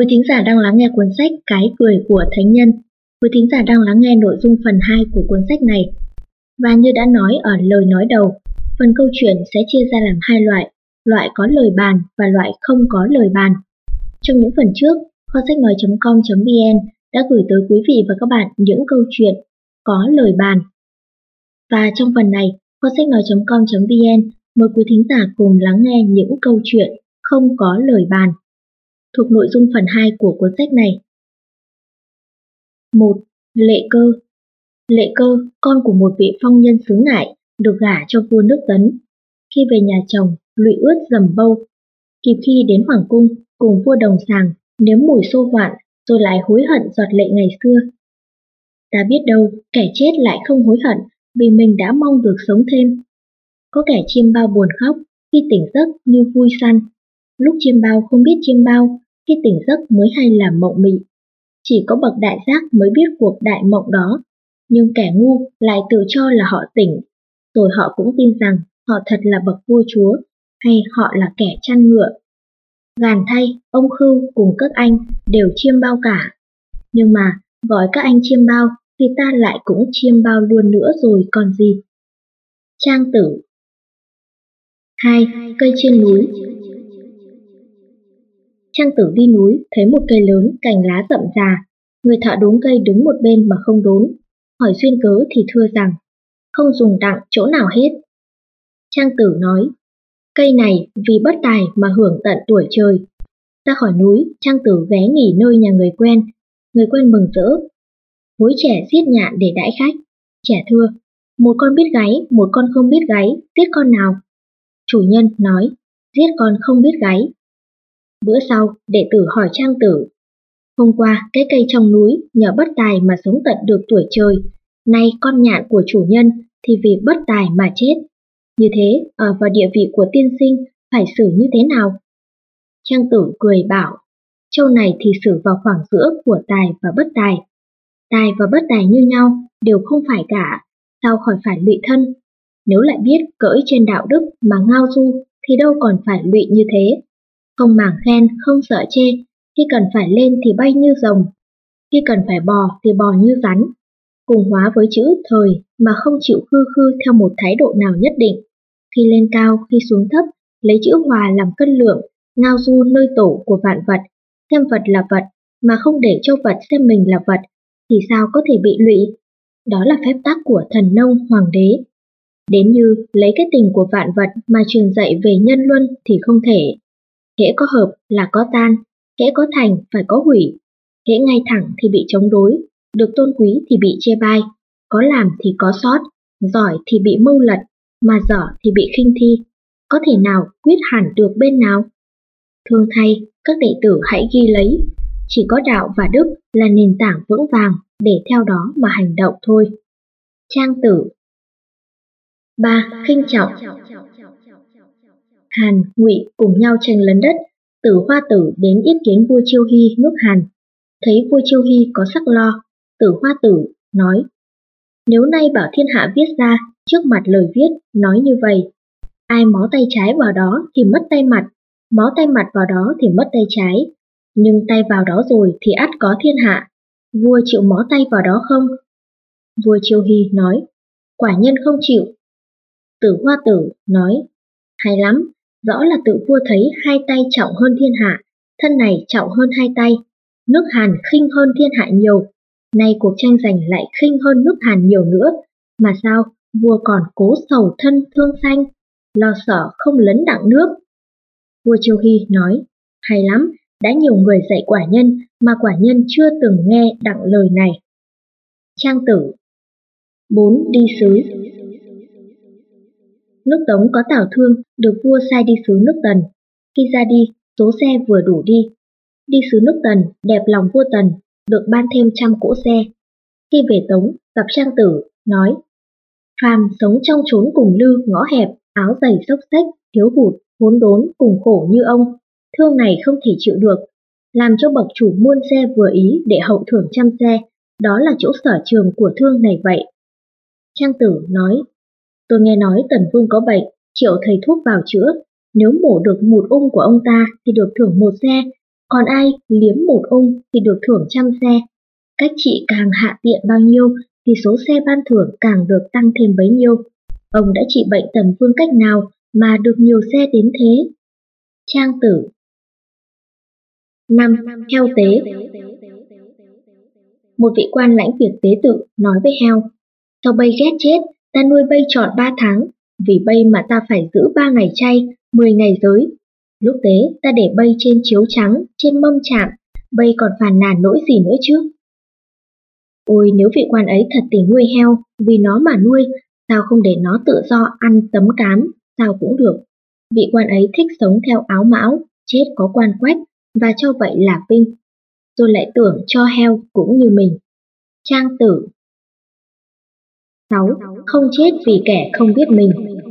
thính giả đang lắng nghe cuốn sách Cái cười của thánh nhân. Quý thính giả đang lắng nghe nội dung phần 2 của cuốn sách này. Và như đã nói ở lời nói đầu, phần câu chuyện sẽ chia ra làm hai loại, loại có lời bàn và loại không có lời bàn. Trong những phần trước, kho sách nói.com.vn đã gửi tới quý vị và các bạn những câu chuyện có lời bàn. Và trong phần này, kho sách nói.com.vn mời quý thính giả cùng lắng nghe những câu chuyện không có lời bàn, thuộc nội dung phần 2 của cuốn sách này. 1. Lệ Cơ. Lệ Cơ, con của một vị phong nhân xứ Ngại, được gả cho vua nước Tấn. Khi về nhà chồng, lụy ướt dầm bâu. Kịp khi đến hoàng cung, cùng vua Đồng Sàng, nếm mùi xô hoạn, rồi lại hối hận giọt lệ ngày xưa. Ta biết đâu, kẻ chết lại không hối hận, vì mình đã mong được sống thêm. Có kẻ chiêm bao buồn khóc, khi tỉnh giấc như vui săn. Lúc chiêm bao không biết chiêm bao, khi tỉnh giấc mới hay là mộng mị. Chỉ có bậc đại giác mới biết cuộc đại mộng đó, nhưng kẻ ngu lại tự cho là họ tỉnh, rồi họ cũng tin rằng họ thật là bậc vua chúa, hay họ là kẻ chăn ngựa. Gàn thay, ông Khưu cùng các anh đều chiêm bao cả. Nhưng mà, gọi các anh chiêm bao thì ta lại cũng chiêm bao luôn nữa rồi còn gì. Trang Tử. 2. Cây trên núi. Trang Tử đi núi, thấy một cây lớn, cành lá rậm rà. Người thợ đốn cây đứng một bên mà không đốn. Hỏi duyên cớ thì thưa rằng, không dùng đặng chỗ nào hết. Trang Tử nói, cây này vì bất tài mà hưởng tận tuổi trời. Ra khỏi núi, Trang Tử ghé nghỉ nơi nhà người quen. Người quen mừng rỡ. Hối trẻ giết nhạn để đãi khách. Trẻ thưa, một con biết gáy, một con không biết gáy, giết con nào? Chủ nhân nói, giết con không biết gáy. Bữa sau, đệ tử hỏi Trang Tử, hôm qua cái cây trong núi nhờ bất tài mà sống tận được tuổi trời, nay con nhạn của chủ nhân thì vì bất tài mà chết. Như thế, ở vào địa vị của tiên sinh phải xử như thế nào? Trang Tử cười bảo, châu này thì xử vào khoảng giữa của tài và bất tài. Tài và bất tài như nhau, đều không phải cả, sao khỏi phải lụy thân? Nếu lại biết cỡi trên đạo đức mà ngao du thì đâu còn phải lụy như thế. Không màng khen, không sợ chê, khi cần phải lên thì bay như rồng, khi cần phải bò thì bò như rắn. Cùng hóa với chữ thời mà không chịu khư khư theo một thái độ nào nhất định. Khi lên cao, khi xuống thấp, lấy chữ hòa làm cân lượng, ngao du nơi tổ của vạn vật, xem vật là vật mà không để cho vật xem mình là vật, thì sao có thể bị lụy? Đó là phép tắc của thần nông hoàng đế. Đến như lấy cái tình của vạn vật mà truyền dạy về nhân luân thì không thể. Hễ có hợp là có tan, hễ có thành phải có hủy, hễ ngay thẳng thì bị chống đối, được tôn quý thì bị chê bai, có làm thì có sót, giỏi thì bị mưu lật, mà dở thì bị khinh thi. Có thể nào quyết hẳn được bên nào? Thương thay, các đệ tử hãy ghi lấy, chỉ có đạo và đức là nền tảng vững vàng để theo đó mà hành động thôi. Trang Tử. 3. Khinh trọng. Hàn, Ngụy cùng nhau tranh lấn đất. Tử Hoa Tử đến yết kiến vua Chiêu Hy nước Hàn. Thấy vua Chiêu Hy có sắc lo, Tử Hoa Tử nói, nếu nay bảo thiên hạ viết ra, trước mặt lời viết, nói như vậy, ai mó tay trái vào đó thì mất tay mặt, mó tay mặt vào đó thì mất tay trái, nhưng tay vào đó rồi thì ắt có thiên hạ. Vua chịu mó tay vào đó không? Vua Chiêu Hy nói, quả nhân không chịu. Tử Hoa Tử nói, hay lắm, rõ là tự vua thấy hai tay trọng hơn thiên hạ, thân này trọng hơn hai tay. Nước Hàn khinh hơn thiên hạ nhiều, nay cuộc tranh giành lại khinh hơn nước Hàn nhiều nữa, mà sao vua còn cố sầu thân thương sanh, lo sợ không lấn đặng nước. Vua Chiêu Hy nói, hay lắm, đã nhiều người dạy quả nhân mà quả nhân chưa từng nghe đặng lời này. Trang Tử. 4. Đi sứ. Nước Tống có Tào Thương được vua sai đi sứ nước Tần. Khi ra đi, số xe vừa đủ đi. Đi sứ nước Tần, đẹp lòng vua Tần, được ban thêm 100 cỗ xe. Khi về Tống, gặp Trang Tử, nói, phàm sống trong chốn cùng lư ngõ hẹp, áo giày xốc xếch, thiếu hụt, khốn đốn, cùng khổ như ông, thương này không thể chịu được. Làm cho bậc chủ muôn xe vừa ý để hậu thưởng 100 xe, đó là chỗ sở trường của thương này vậy. Trang Tử nói, tôi nghe nói Tần Vương có bệnh, triệu thầy thuốc vào chữa, nếu mổ được một ung của ông ta thì được thưởng 1 xe, Còn ai liếm một ung thì được thưởng 100 xe. Cách trị càng hạ tiện bao nhiêu thì số xe ban thưởng càng được tăng thêm bấy nhiêu. Ông đã trị bệnh tầm phương cách nào mà được nhiều xe đến thế? Trang tử. 5. Heo tế. Một vị quan lãnh việc tế tự nói với heo: sao bây ghét chết, ta nuôi bây trọn 3 tháng, vì bây mà ta phải giữ 3 ngày chay, 10 ngày giới. Lúc tế ta để bây trên chiếu trắng, trên mâm chạm, bây còn phàn nàn nỗi gì nữa chứ? Ôi, nếu vị quan ấy thật tình nuôi heo, vì nó mà nuôi, sao không để nó tự do ăn tấm cám, sao cũng được. Vị quan ấy thích sống theo áo mão, chết có quan quách, và cho vậy là vinh. Rồi lại tưởng cho heo cũng như mình. Trang tử. 6. Không chết vì kẻ không biết mình.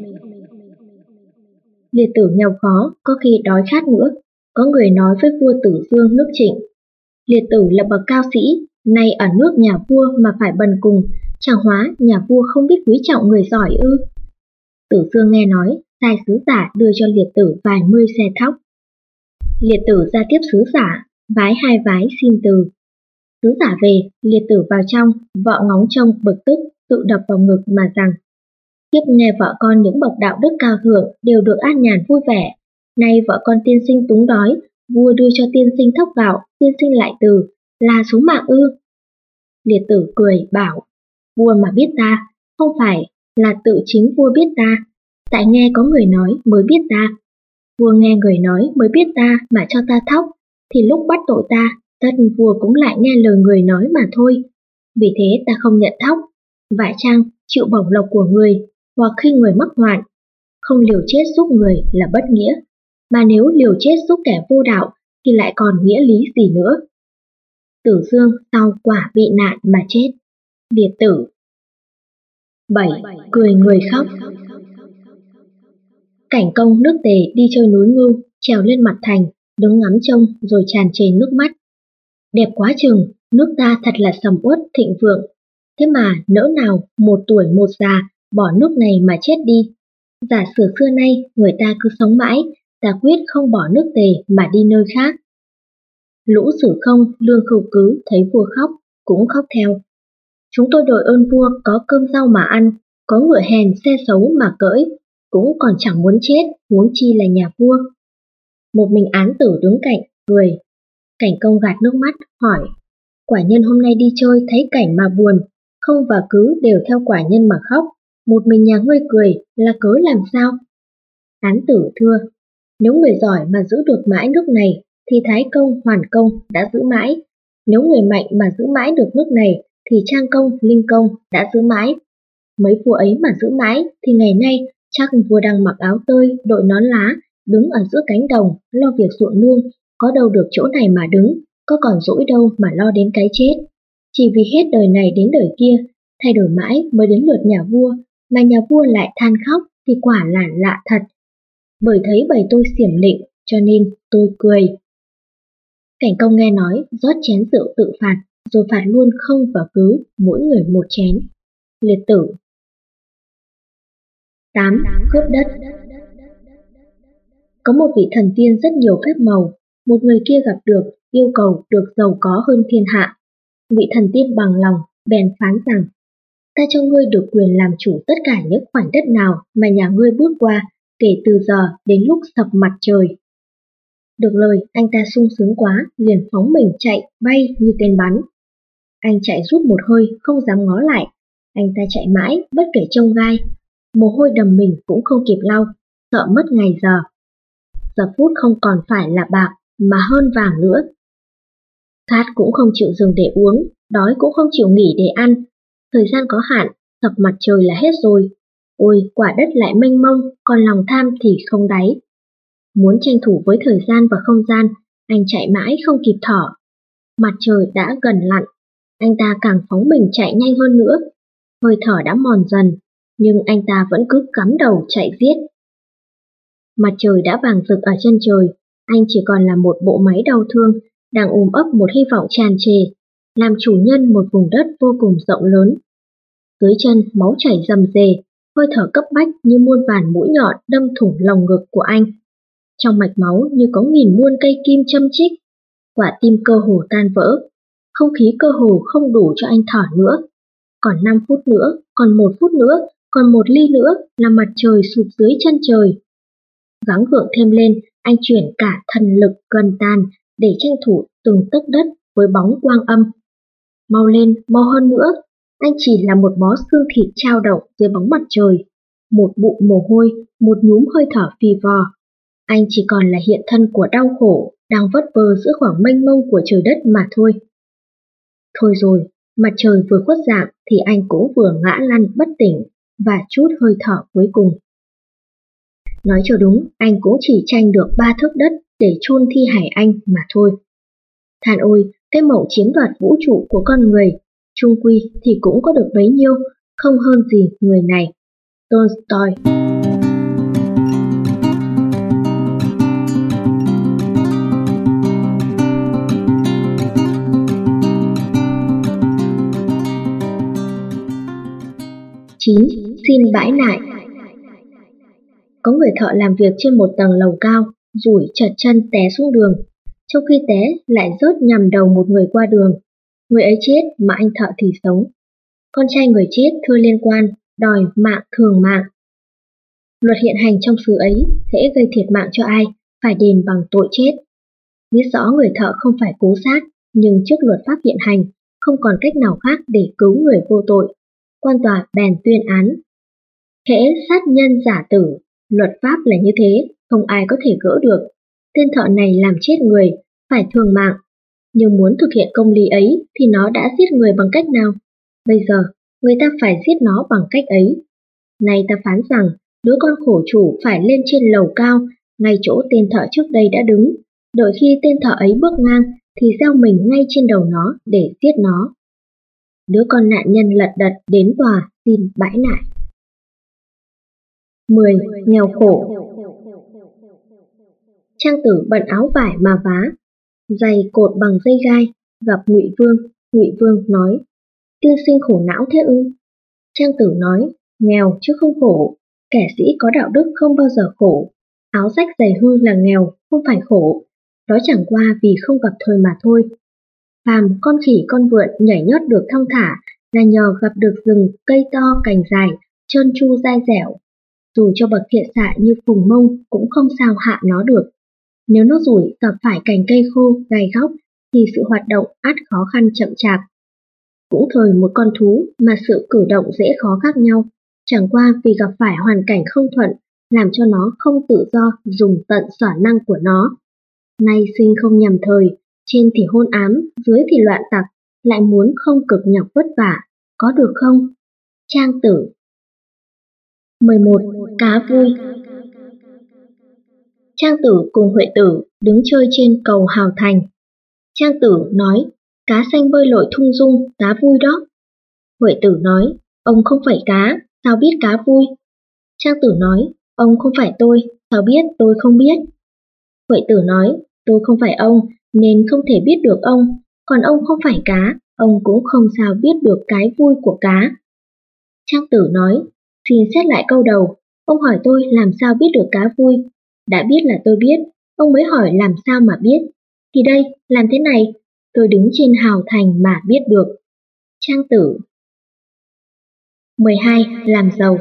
Liệt tử nghèo khó, có khi đói khát nữa. Có người nói với vua Tử Dương nước Trịnh: liệt tử là bậc cao sĩ, nay ở nước nhà vua mà phải bần cùng, chẳng hóa nhà vua không biết quý trọng người giỏi ư? Tử Dương nghe nói, sai sứ giả đưa cho liệt tử vài mươi xe thóc. Liệt tử ra tiếp sứ giả, vái 2 vái xin từ. Sứ giả về, liệt tử vào trong, vợ ngóng trông bực tức, tự đập vào ngực mà rằng: kiếp nghe vợ con những bậc đạo đức cao thượng đều được an nhàn vui vẻ, nay vợ con tiên sinh túng đói, vua đưa cho tiên sinh thóc gạo, tiên sinh lại từ, là xuống mạng ư? Liệt tử cười bảo: vua mà biết ta, không phải là tự chính vua biết ta, tại nghe có người nói mới biết ta. Vua nghe người nói mới biết ta mà cho ta thóc, thì lúc bắt tội ta, tất vua cũng lại nghe lời người nói mà thôi. Vì thế ta không nhận thóc, vả chăng chịu bổng lộc của người, hoặc khi người mắc hoạn. Không liều chết giúp người là bất nghĩa, mà nếu liều chết giúp kẻ vô đạo thì lại còn nghĩa lý gì nữa. Tử Dương sau quả bị nạn mà chết. Liệt tử. 7. Cười người khóc. Cảnh Công nước Tề đi chơi núi Ngưu, trèo lên mặt thành, đứng ngắm trông rồi tràn trề nước mắt. Đẹp quá chừng, nước ta thật là sầm uất thịnh vượng. Thế mà nỡ nào một tuổi một già bỏ nước này mà chết đi. Giả sử xưa nay người ta cứ sống mãi, ta quyết không bỏ nước Tề mà đi nơi khác. Lũ Sử Không, Lương Khưu Cứ thấy vua khóc, cũng khóc theo. Chúng tôi đội ơn vua có cơm rau mà ăn, có ngựa hèn xe xấu mà cưỡi, cũng còn chẳng muốn chết, huống chi là nhà vua. Một mình Án Tử đứng cạnh, cười. Cảnh Công gạt nước mắt, hỏi: quả nhân hôm nay đi chơi thấy cảnh mà buồn, Không và Cứ đều theo quả nhân mà khóc, một mình nhà ngươi cười là cớ làm sao? Án Tử thưa: nếu người giỏi mà giữ được mãi nước này, thì Thái Công, Hoàn Công đã giữ mãi. Nếu người mạnh mà giữ mãi được nước này, thì Trang Công, Linh Công đã giữ mãi. Mấy vua ấy mà giữ mãi, thì ngày nay chắc vua đang mặc áo tơi, đội nón lá, đứng ở giữa cánh đồng, lo việc ruộng nương, có đâu được chỗ này mà đứng, có còn dỗi đâu mà lo đến cái chết. Chỉ vì hết đời này đến đời kia, thay đổi mãi mới đến lượt nhà vua, mà nhà vua lại than khóc thì quả là lạ thật. Bởi thấy bầy tôi xiểm nịnh, cho nên tôi cười. Cảnh Công nghe nói, rót chén rượu tự phạt, rồi phạt luôn Không và Cứ, mỗi người một chén. Liệt tử. 8. Cướp đất. Có một vị thần tiên rất nhiều phép màu, một người kia gặp được, yêu cầu được giàu có hơn thiên hạ. Vị thần tiên bằng lòng, bèn phán rằng: ta cho ngươi được quyền làm chủ tất cả những khoảnh đất nào mà nhà ngươi bước qua, kể từ giờ đến lúc sập mặt trời. Được lời, anh ta sung sướng quá, liền phóng mình chạy, bay như tên bắn. Anh chạy rút một hơi, không dám ngó lại. Anh ta chạy mãi, bất kể chông gai. Mồ hôi đầm mình cũng không kịp lau, sợ mất ngày giờ. Giờ phút không còn phải là bạc, mà hơn vàng nữa. Khát cũng không chịu dừng để uống, đói cũng không chịu nghỉ để ăn. Thời gian có hạn, sập mặt trời là hết rồi. Ôi, quả đất lại mênh mông, còn lòng tham thì không đáy. Muốn tranh thủ với thời gian và không gian, anh chạy mãi không kịp thở. Mặt trời đã gần lặn, anh ta càng phóng mình chạy nhanh hơn nữa. Hơi thở đã mòn dần, nhưng anh ta vẫn cứ cắm đầu chạy giết. Mặt trời đã vàng rực ở chân trời, anh chỉ còn là một bộ máy đau thương, đang ôm ấp một hy vọng tràn trề, làm chủ nhân một vùng đất vô cùng rộng lớn. Dưới chân máu chảy rầm rề, hơi thở cấp bách như muôn vàn mũi nhọn đâm thủng lồng ngực của anh. Trong mạch máu như có nghìn muôn cây kim châm chích, quả tim cơ hồ tan vỡ. Không khí cơ hồ không đủ cho anh thở nữa. Còn 5 phút nữa, còn 1 phút nữa, còn 1 ly nữa là mặt trời sụp dưới chân trời. Gắng gượng thêm lên, anh chuyển cả thần lực gần tàn để tranh thủ từng tấc đất với bóng quang âm. Mau lên, mau hơn nữa, anh chỉ là một bó xương thịt trao động dưới bóng mặt trời, một bụng mồ hôi, một nhúm hơi thở phì phò. Anh chỉ còn là hiện thân của đau khổ, đang vất vơ giữa khoảng mênh mông của trời đất mà thôi. Thôi rồi, mặt trời vừa khuất dạng thì anh cũng vừa ngã lăn bất tỉnh và trút hơi thở cuối cùng. Nói cho đúng, anh cũng chỉ tranh được 3 thước đất để chôn thi hài anh mà thôi. Than ôi, cái mộng chiếm đoạt vũ trụ của con người, chung quy thì cũng có được bấy nhiêu, không hơn gì người này. Tolstoy. Xin bãi nại. Có người thợ làm việc trên một tầng lầu cao, rủi trật chân té xuống đường. Trong khi té lại rớt nhằm đầu một người qua đường. Người ấy chết mà anh thợ thì sống. Con trai người chết thưa liên quan, đòi mạng thường mạng. Luật hiện hành trong xứ ấy, hễ gây thiệt mạng cho ai, phải đền bằng tội chết. Biết rõ người thợ không phải cố sát, nhưng trước luật pháp hiện hành, không còn cách nào khác để cứu người vô tội. Quan tòa bèn tuyên án. Hễ sát nhân giả tử, luật pháp là như thế, không ai có thể gỡ được. Tên thợ này làm chết người, phải thường mạng. Nhưng muốn thực hiện công lý ấy thì nó đã giết người bằng cách nào? Bây giờ, người ta phải giết nó bằng cách ấy. Nay ta phán rằng, đứa con khổ chủ phải lên trên lầu cao, ngay chỗ tên thợ trước đây đã đứng. Đợi khi tên thợ ấy bước ngang thì gieo mình ngay trên đầu nó để giết nó. Đứa con nạn nhân lật đật đến tòa xin bãi nại. 10. Nghèo khổ. Trang Tử bận áo vải mà vá, giày cột bằng dây gai, gặp Ngụy Vương. Ngụy Vương nói: Tiên sinh khổ não thế ư? Trang Tử nói: Nghèo chứ không khổ, kẻ sĩ có đạo đức không bao giờ khổ. Áo rách giày hư là nghèo, không phải khổ. Đó chẳng qua vì không gặp thời mà thôi. Phàm con khỉ con vượn nhảy nhót được thong thả là nhờ gặp được rừng cây to cành dài, trơn tru dai dẻo. Dù cho bậc thiện xạ như Phùng Mông cũng không sao hạ nó được. Nếu nó rủi gặp phải cành cây khô, gai góc thì sự hoạt động ắt khó khăn chậm chạp. Cũng thời một con thú mà sự cử động dễ khó khác nhau, chẳng qua vì gặp phải hoàn cảnh không thuận làm cho nó không tự do dùng tận xỏa năng của nó. Nay sinh không nhầm thời, trên thì hôn ám, dưới thì loạn tặc, lại muốn không cực nhọc vất vả, có được không? Trang Tử. 11. Cá vui. Trang Tử cùng Huệ Tử đứng chơi trên cầu Hào Thành. Trang Tử nói: Cá xanh bơi lội thung dung, cá vui đó. Huệ Tử nói: Ông không phải cá, sao biết cá vui? Trang Tử nói: Ông không phải tôi, sao biết tôi không biết? Huệ Tử nói: Tôi không phải ông, nên không thể biết được ông, còn ông không phải cá, ông cũng không sao biết được cái vui của cá. Trang Tử nói: Xin xét lại câu đầu, ông hỏi tôi làm sao biết được cá vui. Đã biết là tôi biết, ông mới hỏi làm sao mà biết. Thì đây, làm thế này, tôi đứng trên Hào Thành mà biết được. Trang Tử. 12. Làm giàu.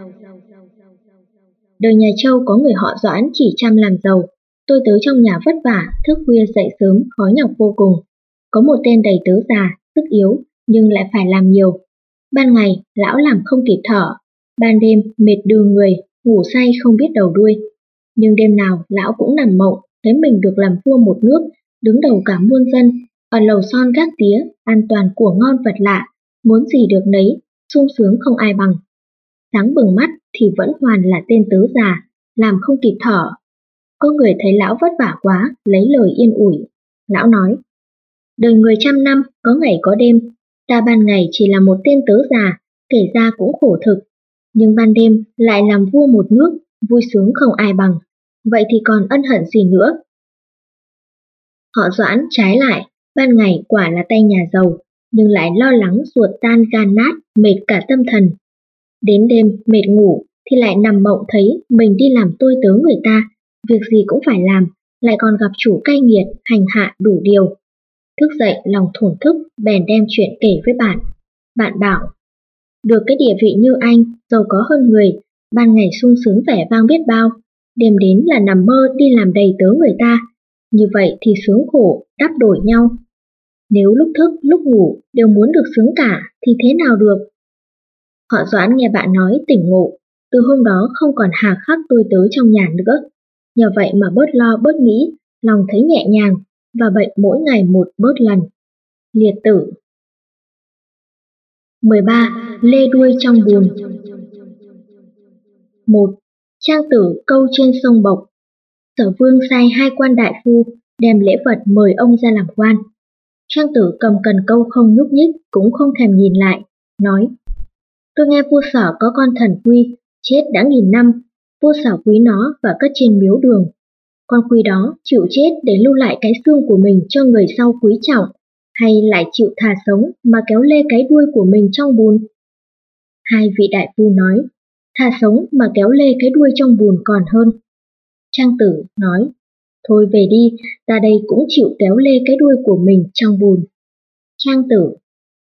Đời nhà Châu có người họ Doãn chỉ chăm làm giàu. Tôi tớ trong nhà vất vả, thức khuya dậy sớm, khó nhọc vô cùng. Có một tên đầy tớ già, sức yếu, nhưng lại phải làm nhiều. Ban ngày, lão làm không kịp thở. Ban đêm, mệt đưa người, ngủ say không biết đầu đuôi. Nhưng đêm nào, lão cũng nằm mộng, thấy mình được làm vua một nước, đứng đầu cả muôn dân, ở lầu son gác tía, an toàn của ngon vật lạ, muốn gì được nấy, sung sướng không ai bằng. Sáng bừng mắt thì vẫn hoàn là tên tớ già, làm không kịp thở. Có người thấy lão vất vả quá, lấy lời yên ủi. Lão nói: Đời người trăm năm, có ngày có đêm, ta ban ngày chỉ là một tên tớ già, kể ra cũng khổ thực, nhưng ban đêm lại làm vua một nước, vui sướng không ai bằng. Vậy thì còn ân hận gì nữa? Họ Doãn trái lại, ban ngày quả là tay nhà giàu, nhưng lại lo lắng ruột tan gan nát, mệt cả tâm thần. Đến đêm mệt ngủ thì lại nằm mộng thấy mình đi làm tôi tớ người ta, việc gì cũng phải làm lại còn gặp chủ cay nghiệt hành hạ đủ điều. Thức dậy lòng thổn thức bèn đem chuyện kể với bạn. Bạn bảo, được cái địa vị như anh, giàu có hơn người, ban ngày sung sướng vẻ vang biết bao, đêm đến là nằm mơ đi làm đầy tớ người ta. Như vậy thì sướng khổ đắp đổi nhau. Nếu lúc thức lúc ngủ đều muốn được sướng cả thì thế nào được? Họ Doãn nghe bạn nói tỉnh ngộ, từ hôm đó không còn hà khắc tôi tớ trong nhà nữa. Nhờ vậy mà bớt lo bớt nghĩ, lòng thấy nhẹ nhàng, và bệnh mỗi ngày một bớt lần. Liệt tử. 13. Lê đuôi trong bùn. 1. Trang tử câu trên sông Bộc. Sở Vương sai 2 quan đại phu đem lễ vật mời ông ra làm quan. Trang tử cầm cần câu không nhúc nhích, cũng không thèm nhìn lại, nói: Tôi nghe vua Sở có con thần Quy, chết đã 1000 năm, vua Sở quý nó và cất trên miếu đường. Con Quy đó chịu chết để lưu lại cái xương của mình cho người sau quý trọng, hay lại chịu thà sống mà kéo lê cái đuôi của mình trong bùn? 2 vị đại phu nói: Thà sống mà kéo lê cái đuôi trong bùn còn hơn. Trang tử nói: Thôi về đi, ta đây cũng chịu kéo lê cái đuôi của mình trong bùn. Trang tử.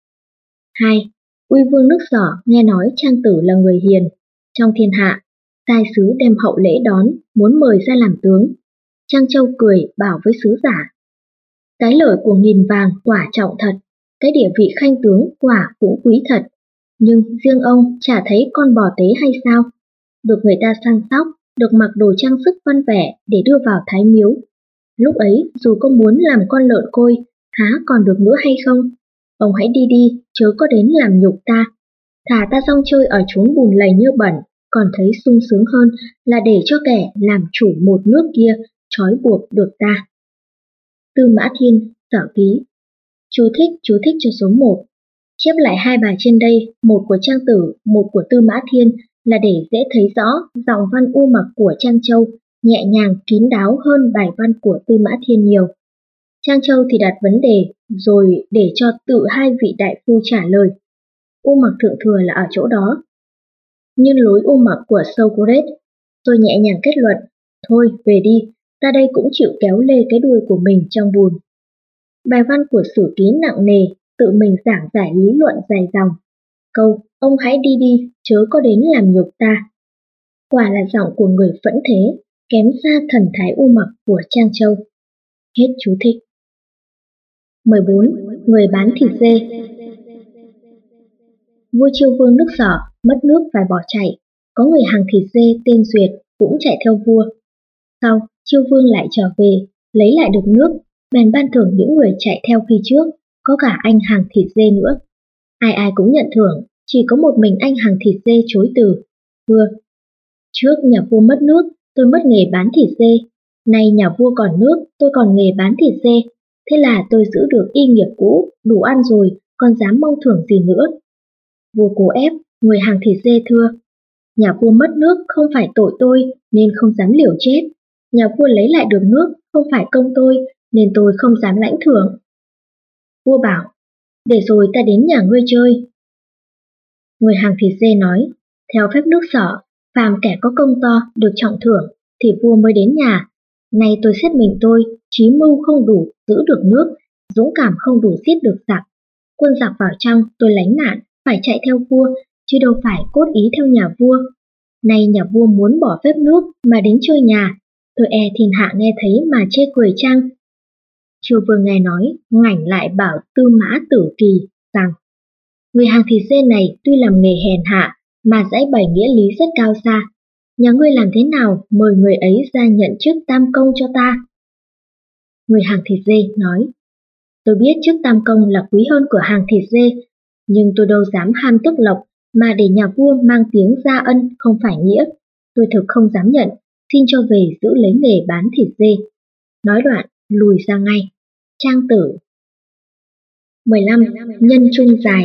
2. Uy vương nước Sở nghe nói Trang tử là người hiền trong thiên hạ, sai sứ đem hậu lễ đón, muốn mời ra làm tướng. Trang Châu cười bảo với sứ giả: Cái lợi của 1000 vàng quả trọng thật, cái địa vị khanh tướng quả cũng quý thật, nhưng riêng ông chả thấy con bò tế hay sao? Được người ta săn sóc, được mặc đồ trang sức văn vẻ để đưa vào thái miếu. Lúc ấy dù có muốn làm con lợn côi, há còn được nữa hay không? Ông hãy đi đi, chớ có đến làm nhục ta. Thà ta rong chơi ở chốn bùn lầy như bẩn, còn thấy sung sướng hơn là để cho kẻ làm chủ một nước kia trói buộc được ta. Tư Mã Thiên, Sở ký. Chú thích cho số 1. Chép lại 2 bài trên đây, một của Trang Tử, một của Tư Mã Thiên, là để dễ thấy rõ giọng văn u mặc của Trang Châu nhẹ nhàng kín đáo hơn bài văn của Tư Mã Thiên nhiều. Trang Châu thì đặt vấn đề rồi để cho tự 2 vị đại phu trả lời. U mặc thượng thừa là ở chỗ đó. Nhân lối u mặc của Socrates, rồi nhẹ nhàng kết luận: Thôi về đi, ta đây cũng chịu kéo lê cái đuôi của mình trong bùn. Bài văn của Sử Ký nặng nề, tự mình giảng giải lý luận dài dòng. Câu ông hãy đi đi, chớ có đến làm nhục ta, quả là giọng của người phẫn thế, kém xa thần thái u mặc của Trang Châu. Hết chú thích. 14. Người bán thịt dê. Vua Chiêu Vương nước Sở mất nước phải bỏ chạy, có người hàng thịt dê tên Duyệt cũng chạy theo vua. Sau, Chiêu Vương lại trở về, lấy lại được nước, bèn ban thưởng những người chạy theo khi trước, có cả anh hàng thịt dê nữa. Ai ai cũng nhận thưởng, chỉ có một mình anh hàng thịt dê chối từ. Thưa, trước nhà vua mất nước, tôi mất nghề bán thịt dê. Nay nhà vua còn nước, tôi còn nghề bán thịt dê. Thế là tôi giữ được y nghiệp cũ, đủ ăn rồi, còn dám mong thưởng gì nữa. Vua cố ép, người hàng thịt dê thưa: Nhà vua mất nước không phải tội tôi, nên không dám liều chết. Nhà vua lấy lại được nước không phải công tôi, nên tôi không dám lãnh thưởng. Vua bảo: Để rồi ta đến nhà ngươi chơi. Người hàng thịt dê nói: Theo phép nước Sở, phàm kẻ có công to được trọng thưởng thì vua mới đến nhà. Nay tôi xét mình tôi, trí mưu không đủ giữ được nước, dũng cảm không đủ giết được giặc. Quân giặc vào trong tôi lánh nạn, phải chạy theo vua, chứ đâu phải cốt ý theo nhà vua. Nay nhà vua muốn bỏ phép nước mà đến chơi nhà, tôi e thiên hạ nghe thấy mà chê cười chăng? Chiêu Vương nghe nói, ngoảnh lại bảo Tư Mã Tử Kỳ rằng: Người hàng thịt dê này tuy làm nghề hèn hạ, mà dãy bày nghĩa lý rất cao xa. Nhà ngươi làm thế nào mời người ấy ra nhận chức tam công cho ta? Người hàng thịt dê nói: Tôi biết chức tam công là quý hơn của hàng thịt dê, nhưng tôi đâu dám ham tước lộc mà để nhà vua mang tiếng gia ân không phải nghĩa. Tôi thực không dám nhận, xin cho về giữ lấy nghề bán thịt dê. Nói đoạn, lùi ra ngay. Trang tử. 15. Nhân trung dài.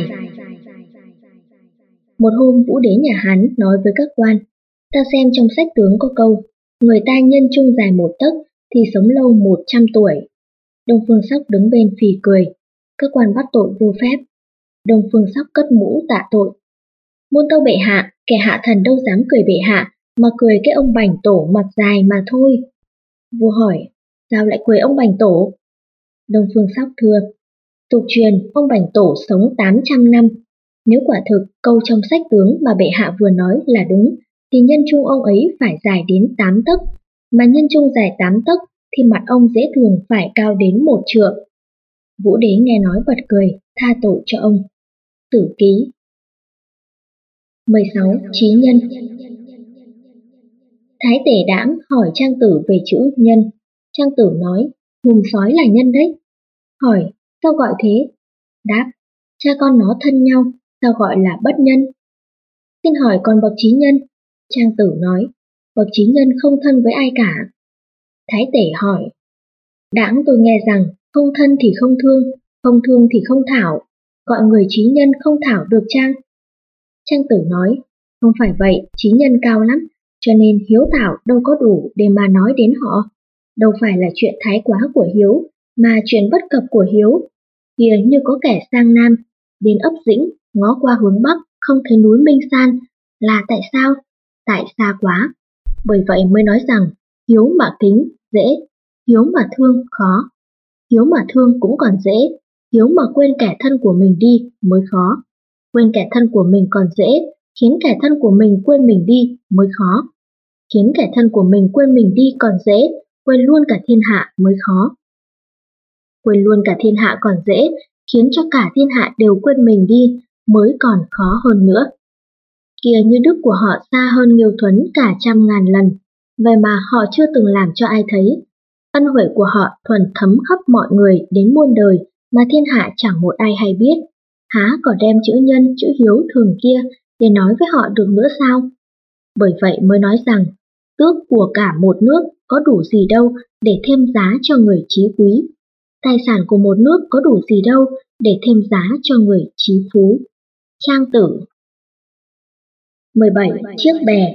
Một hôm Vũ đế nhà Hán nói với các quan: Ta xem trong sách tướng có câu, người ta nhân trung dài 1 tấc thì sống lâu 100 tuổi. Đông Phương Sóc đứng bên phì cười. Các quan bắt tội vô phép. Đông Phương Sóc cất mũ tạ tội. Muôn tâu bệ hạ, kẻ hạ thần đâu dám cười bệ hạ, mà cười cái ông bảnh tổ mặt dài mà thôi. Vua hỏi: sao lại quấy ông Bành Tổ? Đông Phương Sóc thưa, tục truyền ông Bành Tổ sống 800 năm. Nếu quả thực câu trong sách tướng mà bệ hạ vừa nói là đúng, thì nhân trung ông ấy phải dài đến 8 tấc, mà nhân trung dài 8 tấc thì mặt ông dễ thường phải cao đến 1 trượng. Vũ Đế nghe nói bật cười, tha tội cho ông. Sử ký. 16. Chí nhân. Thái Tể Đãng hỏi Trang Tử về chữ nhân. Trang Tử nói, hùm sói là nhân đấy. Hỏi, sao gọi thế? Đáp, cha con nó thân nhau, sao gọi là bất nhân? Xin hỏi còn bậc chí nhân? Trang Tử nói, bậc chí nhân không thân với ai cả. Thái Tể hỏi, Đãng tôi nghe rằng không thân thì không thương thì không thảo, gọi người chí nhân không thảo được chăng? Trang Tử nói, không phải vậy, chí nhân cao lắm, cho nên hiếu thảo đâu có đủ để mà nói đến họ. Đâu phải là chuyện thái quá của hiếu, mà chuyện bất cập của hiếu. Kìa như có kẻ sang Nam, đến ấp Dĩnh, ngó qua hướng Bắc, không thấy núi Minh San, là tại sao? Tại xa quá. Bởi vậy mới nói rằng, hiếu mà kính, dễ, hiếu mà thương, khó. Hiếu mà thương cũng còn dễ, hiếu mà quên kẻ thân của mình đi mới khó. Quên kẻ thân của mình còn dễ, khiến kẻ thân của mình quên mình đi mới khó. Khiến kẻ thân của mình quên mình đi còn dễ, quên luôn cả thiên hạ mới khó. Quên luôn cả thiên hạ còn dễ, khiến cho cả thiên hạ đều quên mình đi mới còn khó hơn nữa. Kìa như đức của họ xa hơn Nghiêu Thuấn cả 100.000 lần, vậy mà họ chưa từng làm cho ai thấy. Ân huệ của họ thuần thấm khắp mọi người đến muôn đời mà thiên hạ chẳng một ai hay biết. Há có đem chữ nhân, chữ hiếu thường kia để nói với họ được nữa sao? Bởi vậy mới nói rằng, tước của cả một nước có đủ gì đâu để thêm giá cho người trí quý. Tài sản của một nước có đủ gì đâu để thêm giá cho người trí phú. Trang Tử. 17. Chiếc bè.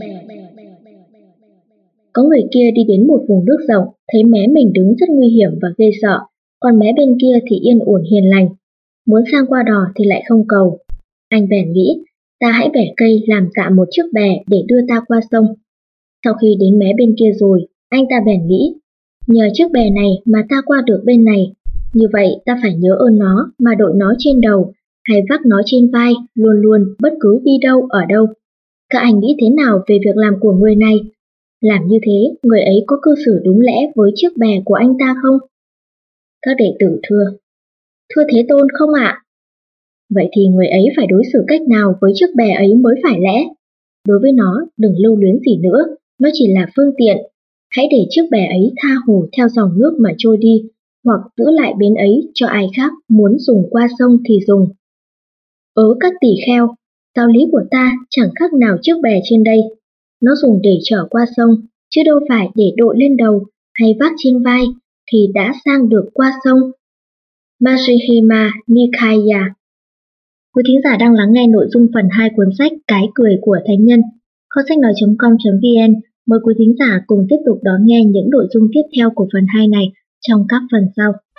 Có người kia đi đến một vùng nước rộng, thấy mé mình đứng rất nguy hiểm và ghê sợ, còn mé bên kia thì yên ổn hiền lành. Muốn sang qua đò thì lại không cầu. Anh bèn nghĩ, ta hãy bẻ cây làm tạm một chiếc bè để đưa ta qua sông. Sau khi đến mé bên kia rồi, anh ta bèn nghĩ, nhờ chiếc bè này mà ta qua được bên này. Như vậy ta phải nhớ ơn nó mà đội nó trên đầu, hay vác nó trên vai, luôn luôn bất cứ đi đâu ở đâu. Các anh nghĩ thế nào về việc làm của người này? Làm như thế, người ấy có cư xử đúng lẽ với chiếc bè của anh ta không? Các đệ tử thưa, thưa Thế Tôn không ạ? Vậy thì người ấy phải đối xử cách nào với chiếc bè ấy mới phải lẽ? Đối với nó, đừng lưu luyến gì nữa, nó chỉ là phương tiện. Hãy để chiếc bè ấy tha hồ theo dòng nước mà trôi đi, hoặc giữ lại bến ấy cho ai khác muốn dùng qua sông thì dùng. Các tỳ kheo, giáo lý của ta chẳng khác nào chiếc bè trên đây. Nó dùng để chở qua sông, chứ đâu phải để đội lên đầu hay vác trên vai, thì đã sang được qua sông. Majjhima Nikaya. Quý thính giả đang lắng nghe nội dung phần 2 cuốn sách Cái cười của thánh nhân. Kho sách nói.com.vn mời quý thính giả cùng tiếp tục đón nghe những nội dung tiếp theo của phần 2 này trong các phần sau.